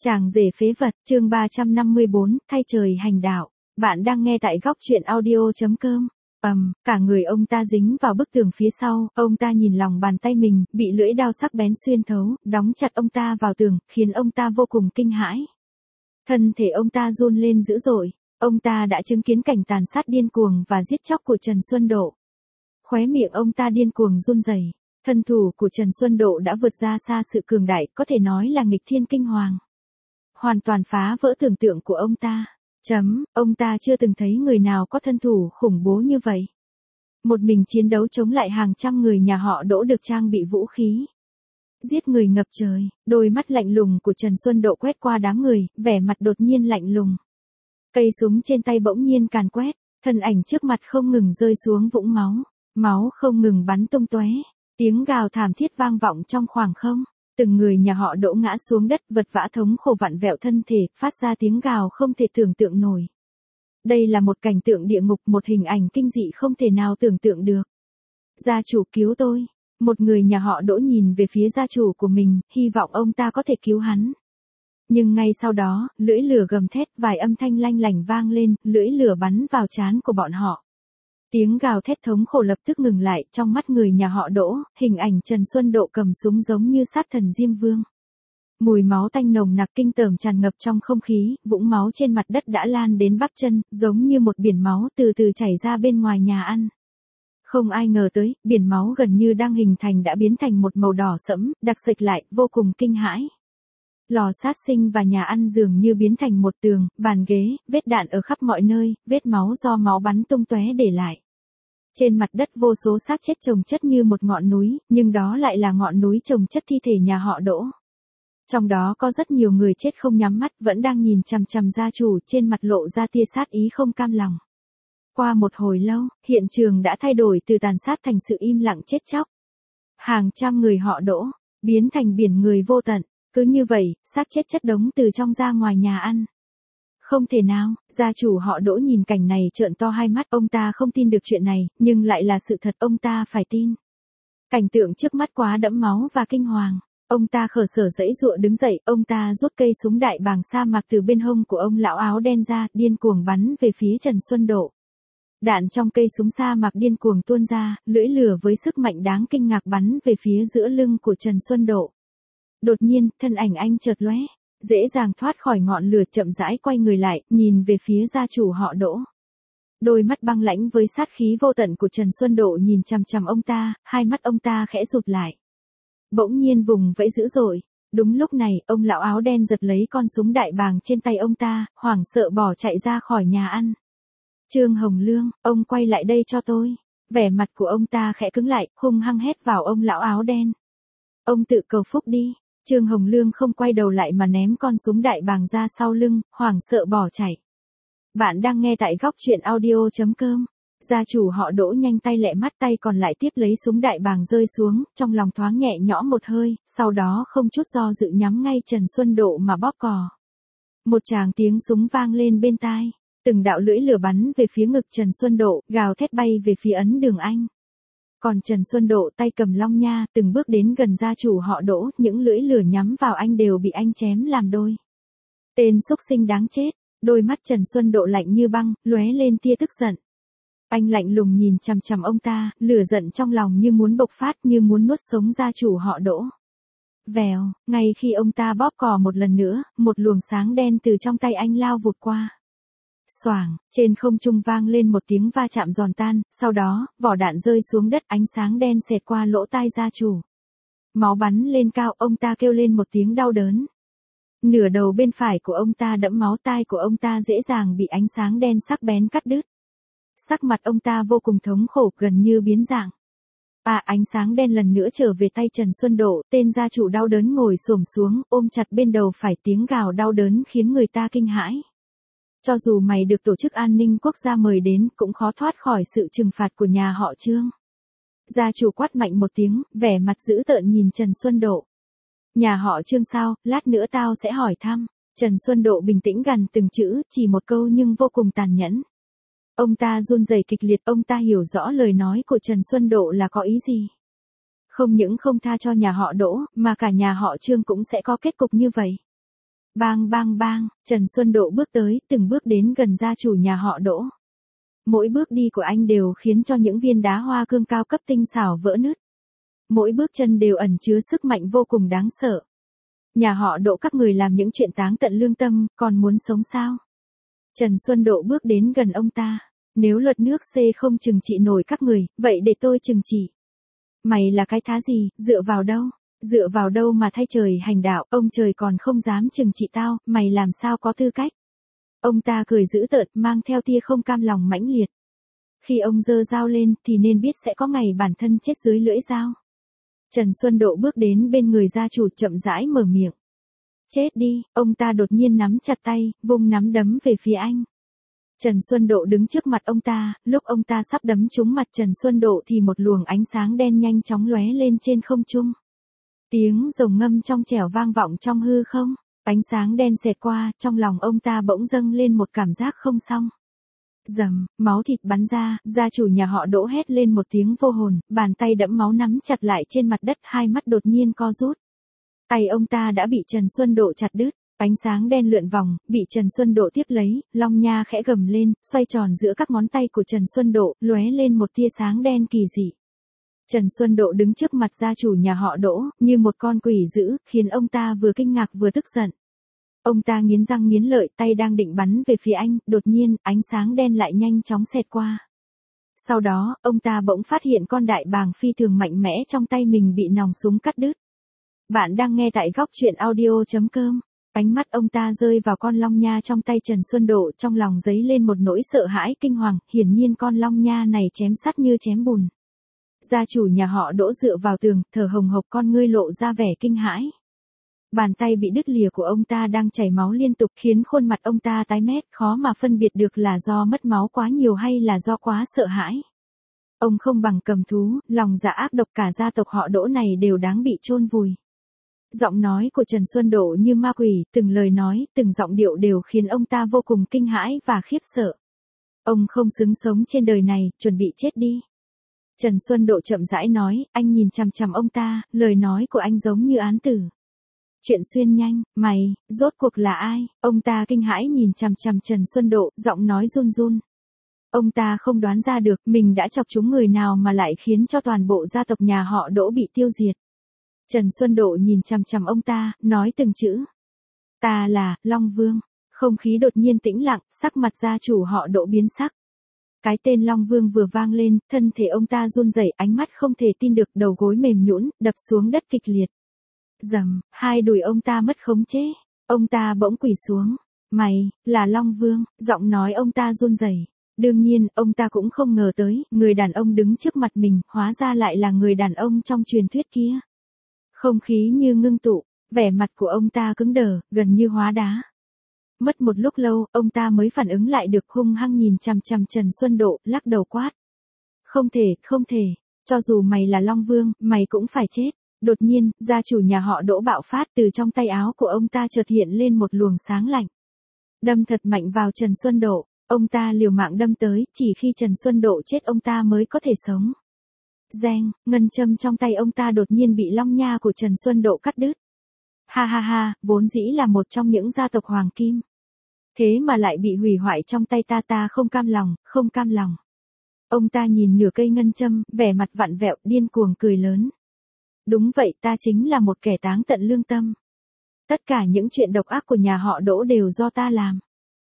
Chàng rể phế vật, chương 354, thay trời hành đạo. Bạn đang nghe tại góc truyện audio.com. Cả người ông ta dính vào bức tường phía sau, ông ta nhìn lòng bàn tay mình, bị lưỡi dao sắc bén xuyên thấu, đóng chặt ông ta vào tường, khiến ông ta vô cùng kinh hãi. Thân thể ông ta run lên dữ dội, ông ta đã chứng kiến cảnh tàn sát điên cuồng và giết chóc của Trần Xuân Độ. Khóe miệng ông ta điên cuồng run rẩy. Thân thủ của Trần Xuân Độ đã vượt ra xa sự cường đại, có thể nói là nghịch thiên kinh hoàng. Hoàn toàn phá vỡ tưởng tượng của ông ta. Ông ta chưa từng thấy người nào có thân thủ khủng bố như vậy. Một mình chiến đấu chống lại hàng trăm người nhà họ Đỗ được trang bị vũ khí. Giết người ngập trời, đôi mắt lạnh lùng của Trần Xuân Độ quét qua đám người, vẻ mặt đột nhiên lạnh lùng. Cây súng trên tay bỗng nhiên càn quét, thân ảnh trước mặt không ngừng rơi xuống vũng máu. Máu không ngừng bắn tung tóe, tiếng gào thảm thiết vang vọng trong khoảng không. Từng người nhà họ Đỗ ngã xuống đất vật vã thống khổ vặn vẹo thân thể, phát ra tiếng gào không thể tưởng tượng nổi. Đây là một cảnh tượng địa ngục, một hình ảnh kinh dị không thể nào tưởng tượng được. Gia chủ cứu tôi. Một người nhà họ Đỗ nhìn về phía gia chủ của mình, hy vọng ông ta có thể cứu hắn. Nhưng ngay sau đó, lưỡi lửa gầm thét, vài âm thanh lanh lảnh vang lên, lưỡi lửa bắn vào trán của bọn họ. Tiếng gào thét thống khổ lập tức ngừng lại, trong mắt người nhà họ Đỗ, hình ảnh Trần Xuân Độ cầm súng giống như sát thần Diêm Vương. Mùi máu tanh nồng nặc kinh tởm tràn ngập trong không khí, vũng máu trên mặt đất đã lan đến bắp chân, giống như một biển máu từ từ chảy ra bên ngoài nhà ăn. Không ai ngờ tới, biển máu gần như đang hình thành đã biến thành một màu đỏ sẫm, đặc sệt lại, vô cùng kinh hãi. Lò sát sinh và nhà ăn dường như biến thành một tường, bàn ghế, vết đạn ở khắp mọi nơi, vết máu do máu bắn tung tóe để lại. Trên mặt đất vô số xác chết chồng chất như một ngọn núi, nhưng đó lại là ngọn núi chồng chất thi thể nhà họ Đỗ. Trong đó có rất nhiều người chết không nhắm mắt, vẫn đang nhìn chằm chằm gia chủ, trên mặt lộ ra tia sát ý không cam lòng. Qua một hồi lâu, hiện trường đã thay đổi từ tàn sát thành sự im lặng chết chóc. Hàng trăm người họ Đỗ, biến thành biển người vô tận. Cứ như vậy, xác chết chất đống từ trong ra ngoài nhà ăn. Không thể nào, gia chủ họ Đỗ nhìn cảnh này trợn to hai mắt, ông ta không tin được chuyện này, nhưng lại là sự thật, ông ta phải tin. Cảnh tượng trước mắt quá đẫm máu và kinh hoàng. Ông ta khở sở giãy giụa đứng dậy, ông ta rút cây súng đại bàng sa mạc từ bên hông của ông lão áo đen ra, điên cuồng bắn về phía Trần Xuân Độ. Đạn trong cây súng sa mạc điên cuồng tuôn ra, lưỡi lửa với sức mạnh đáng kinh ngạc bắn về phía giữa lưng của Trần Xuân Độ. Đột nhiên, thân ảnh anh chợt lóe, dễ dàng thoát khỏi ngọn lửa, chậm rãi quay người lại, nhìn về phía gia chủ họ Đỗ. Đôi mắt băng lãnh với sát khí vô tận của Trần Xuân Độ nhìn chằm chằm ông ta, hai mắt ông ta khẽ rụt lại. Bỗng nhiên vùng vẫy dữ dội. Đúng lúc này, ông lão áo đen giật lấy con súng đại bàng trên tay ông ta, hoảng sợ bỏ chạy ra khỏi nhà ăn. Trương Hồng Lương, ông quay lại đây cho tôi. Vẻ mặt của ông ta khẽ cứng lại, hung hăng hét vào ông lão áo đen. Ông tự cầu phúc đi. Trương Hồng Lương không quay đầu lại mà ném con súng đại bàng ra sau lưng, hoảng sợ bỏ chạy. Bạn đang nghe tại góc truyện audio.com. Gia chủ họ Đỗ nhanh tay lẹ mắt, tay còn lại tiếp lấy súng đại bàng rơi xuống, trong lòng thoáng nhẹ nhõm một hơi, sau đó không chút do dự nhắm ngay Trần Xuân Độ mà bóp cò. Một tràng tiếng súng vang lên bên tai, từng đạo lưỡi lửa bắn về phía ngực Trần Xuân Độ, gào thét bay về phía ấn đường anh. Còn Trần Xuân Độ tay cầm long nha, từng bước đến gần gia chủ họ Đỗ, những lưỡi lửa nhắm vào anh đều bị anh chém làm đôi. Tên xúc sinh đáng chết, đôi mắt Trần Xuân Độ lạnh như băng, lóe lên tia tức giận. Anh lạnh lùng nhìn chằm chằm ông ta, lửa giận trong lòng như muốn bộc phát, như muốn nuốt sống gia chủ họ Đỗ. Vèo, ngay khi ông ta bóp cò một lần nữa, một luồng sáng đen từ trong tay anh lao vụt qua. Xoảng, trên không trung vang lên một tiếng va chạm giòn tan, sau đó, vỏ đạn rơi xuống đất, ánh sáng đen xẹt qua lỗ tai gia chủ. Máu bắn lên cao, ông ta kêu lên một tiếng đau đớn. Nửa đầu bên phải của ông ta đẫm máu, tai của ông ta dễ dàng bị ánh sáng đen sắc bén cắt đứt. Sắc mặt ông ta vô cùng thống khổ, gần như biến dạng. Ánh sáng đen lần nữa trở về tay Trần Xuân Độ, tên gia chủ đau đớn ngồi xổm xuống, ôm chặt bên đầu phải, tiếng gào đau đớn khiến người ta kinh hãi. Cho dù mày được Tổ chức An ninh Quốc gia mời đến, cũng khó thoát khỏi sự trừng phạt của nhà họ Trương. Gia chủ quát mạnh một tiếng, vẻ mặt dữ tợn nhìn Trần Xuân Độ. Nhà họ Trương sao, lát nữa tao sẽ hỏi thăm. Trần Xuân Độ bình tĩnh gằn từng chữ, chỉ một câu nhưng vô cùng tàn nhẫn. Ông ta run rẩy kịch liệt, ông ta hiểu rõ lời nói của Trần Xuân Độ là có ý gì. Không những không tha cho nhà họ Đỗ, mà cả nhà họ Trương cũng sẽ có kết cục như vậy. Bang bang bang, Trần Xuân Độ bước tới, từng bước đến gần gia chủ nhà họ Đỗ. Mỗi bước đi của anh đều khiến cho những viên đá hoa cương cao cấp tinh xảo vỡ nứt. Mỗi bước chân đều ẩn chứa sức mạnh vô cùng đáng sợ. Nhà họ Đỗ các người làm những chuyện táng tận lương tâm, còn muốn sống sao? Trần Xuân Độ bước đến gần ông ta. Nếu luật nước C không trừng trị nổi các người, vậy để tôi trừng trị. Mày là cái thá gì, dựa vào đâu? Dựa vào đâu mà thay trời hành đạo, ông trời còn không dám trừng trị tao, mày làm sao có tư cách? Ông ta cười dữ tợn, mang theo tia không cam lòng mãnh liệt. Khi ông giơ dao lên thì nên biết sẽ có ngày bản thân chết dưới lưỡi dao. Trần Xuân Độ bước đến bên người gia chủ chậm rãi mở miệng. Chết đi, ông ta đột nhiên nắm chặt tay, vung nắm đấm về phía anh. Trần Xuân Độ đứng trước mặt ông ta, lúc ông ta sắp đấm trúng mặt Trần Xuân Độ thì một luồng ánh sáng đen nhanh chóng lóe lên trên không trung. Tiếng rồng ngâm trong trẻo vang vọng trong hư không, ánh sáng đen xẹt qua, trong lòng ông ta bỗng dâng lên một cảm giác không xong. Rầm, máu thịt bắn ra, gia chủ nhà họ Đỗ hét lên một tiếng vô hồn, bàn tay đẫm máu nắm chặt lại trên mặt đất, hai mắt đột nhiên co rút. Tay ông ta đã bị Trần Xuân Độ chặt đứt, ánh sáng đen lượn vòng, bị Trần Xuân Độ tiếp lấy, long nha khẽ gầm lên, xoay tròn giữa các ngón tay của Trần Xuân Độ, lóe lên một tia sáng đen kỳ dị. Trần Xuân Độ đứng trước mặt gia chủ nhà họ Đỗ, như một con quỷ dữ, khiến ông ta vừa kinh ngạc vừa tức giận. Ông ta nghiến răng nghiến lợi, tay đang định bắn về phía anh, đột nhiên, ánh sáng đen lại nhanh chóng xẹt qua. Sau đó, ông ta bỗng phát hiện con đại bàng phi thường mạnh mẽ trong tay mình bị nòng súng cắt đứt. Bạn đang nghe tại góc truyện audio.com. Ánh mắt ông ta rơi vào con long nha trong tay Trần Xuân Độ, trong lòng dấy lên một nỗi sợ hãi kinh hoàng, hiển nhiên con long nha này chém sắt như chém bùn. Gia chủ nhà họ Đỗ dựa vào tường, thở hồng hộc, con ngươi lộ ra vẻ kinh hãi. Bàn tay bị đứt lìa của ông ta đang chảy máu liên tục, khiến khuôn mặt ông ta tái mét, khó mà phân biệt được là do mất máu quá nhiều hay là do quá sợ hãi. Ông không bằng cầm thú, lòng dạ ác độc, cả gia tộc họ Đỗ này đều đáng bị chôn vùi. Giọng nói của Trần Xuân Độ như ma quỷ, từng lời nói, từng giọng điệu đều khiến ông ta vô cùng kinh hãi và khiếp sợ. Ông không xứng sống trên đời này, chuẩn bị chết đi. Trần Xuân Độ chậm rãi nói, anh nhìn chằm chằm ông ta, lời nói của anh giống như án tử. Chuyện xuyên nhanh, mày, rốt cuộc là ai? Ông ta kinh hãi nhìn chằm chằm Trần Xuân Độ, giọng nói run run. Ông ta không đoán ra được mình đã chọc trúng người nào mà lại khiến cho toàn bộ gia tộc nhà họ Đỗ bị tiêu diệt. Trần Xuân Độ nhìn chằm chằm ông ta, nói từng chữ. Ta là Long Vương. Không khí đột nhiên tĩnh lặng, sắc mặt gia chủ họ Đỗ biến sắc. Cái tên Long Vương vừa vang lên, thân thể ông ta run rẩy, ánh mắt không thể tin được, đầu gối mềm nhũn, đập xuống đất kịch liệt. Rầm, hai đùi ông ta mất khống chế. Ông ta bỗng quỳ xuống. Mày, là Long Vương, giọng nói ông ta run rẩy. Đương nhiên, ông ta cũng không ngờ tới, người đàn ông đứng trước mặt mình, hóa ra lại là người đàn ông trong truyền thuyết kia. Không khí như ngưng tụ, vẻ mặt của ông ta cứng đờ, gần như hóa đá. Mất một lúc lâu, ông ta mới phản ứng lại được, hung hăng nhìn chằm chằm Trần Xuân Độ, lắc đầu quát. Không thể, không thể, cho dù mày là Long Vương, mày cũng phải chết. Đột nhiên, gia chủ nhà họ Đỗ bạo phát, từ trong tay áo của ông ta chợt hiện lên một luồng sáng lạnh. Đâm thật mạnh vào Trần Xuân Độ, ông ta liều mạng đâm tới, chỉ khi Trần Xuân Độ chết ông ta mới có thể sống. Reng, ngân châm trong tay ông ta đột nhiên bị long nha của Trần Xuân Độ cắt đứt. Ha ha ha, vốn dĩ là một trong những gia tộc hoàng kim. Thế mà lại bị hủy hoại trong tay ta, ta không cam lòng, không cam lòng. Ông ta nhìn nửa cây ngân châm, vẻ mặt vặn vẹo, điên cuồng cười lớn. Đúng vậy, ta chính là một kẻ táng tận lương tâm. Tất cả những chuyện độc ác của nhà họ Đỗ đều do ta làm.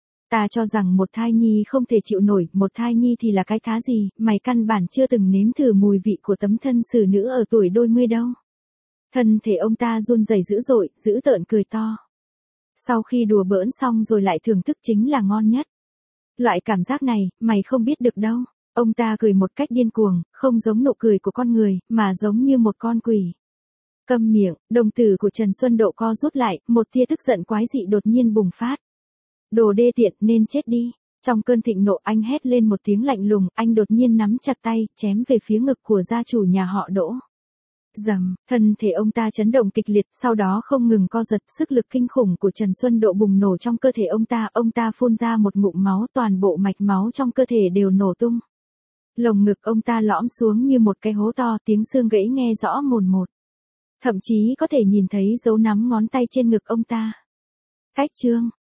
Ta cho rằng một thai nhi không thể chịu nổi, một thai nhi thì là cái thá gì, mày căn bản chưa từng nếm thử mùi vị của tấm thân xử nữ ở tuổi đôi mươi đâu. Thân thể ông ta run rẩy dữ dội, dữ tợn cười to. Sau khi đùa bỡn xong rồi lại thưởng thức chính là ngon nhất. Loại cảm giác này, mày không biết được đâu. Ông ta cười một cách điên cuồng, không giống nụ cười của con người, mà giống như một con quỷ. Câm miệng, đồng tử của Trần Xuân Độ co rút lại, một tia tức giận quái dị đột nhiên bùng phát. Đồ đê tiện, nên chết đi. Trong cơn thịnh nộ anh hét lên một tiếng lạnh lùng, anh đột nhiên nắm chặt tay, chém về phía ngực của gia chủ nhà họ Đỗ. Rầm, thân thể ông ta chấn động kịch liệt, sau đó không ngừng co giật, sức lực kinh khủng của Trần Xuân Độ bùng nổ trong cơ thể ông ta phun ra một ngụm máu, toàn bộ mạch máu trong cơ thể đều nổ tung. Lồng ngực ông ta lõm xuống như một cái hố to, tiếng xương gãy nghe rõ mồn một. Thậm chí có thể nhìn thấy dấu nắm ngón tay trên ngực ông ta. Cách chương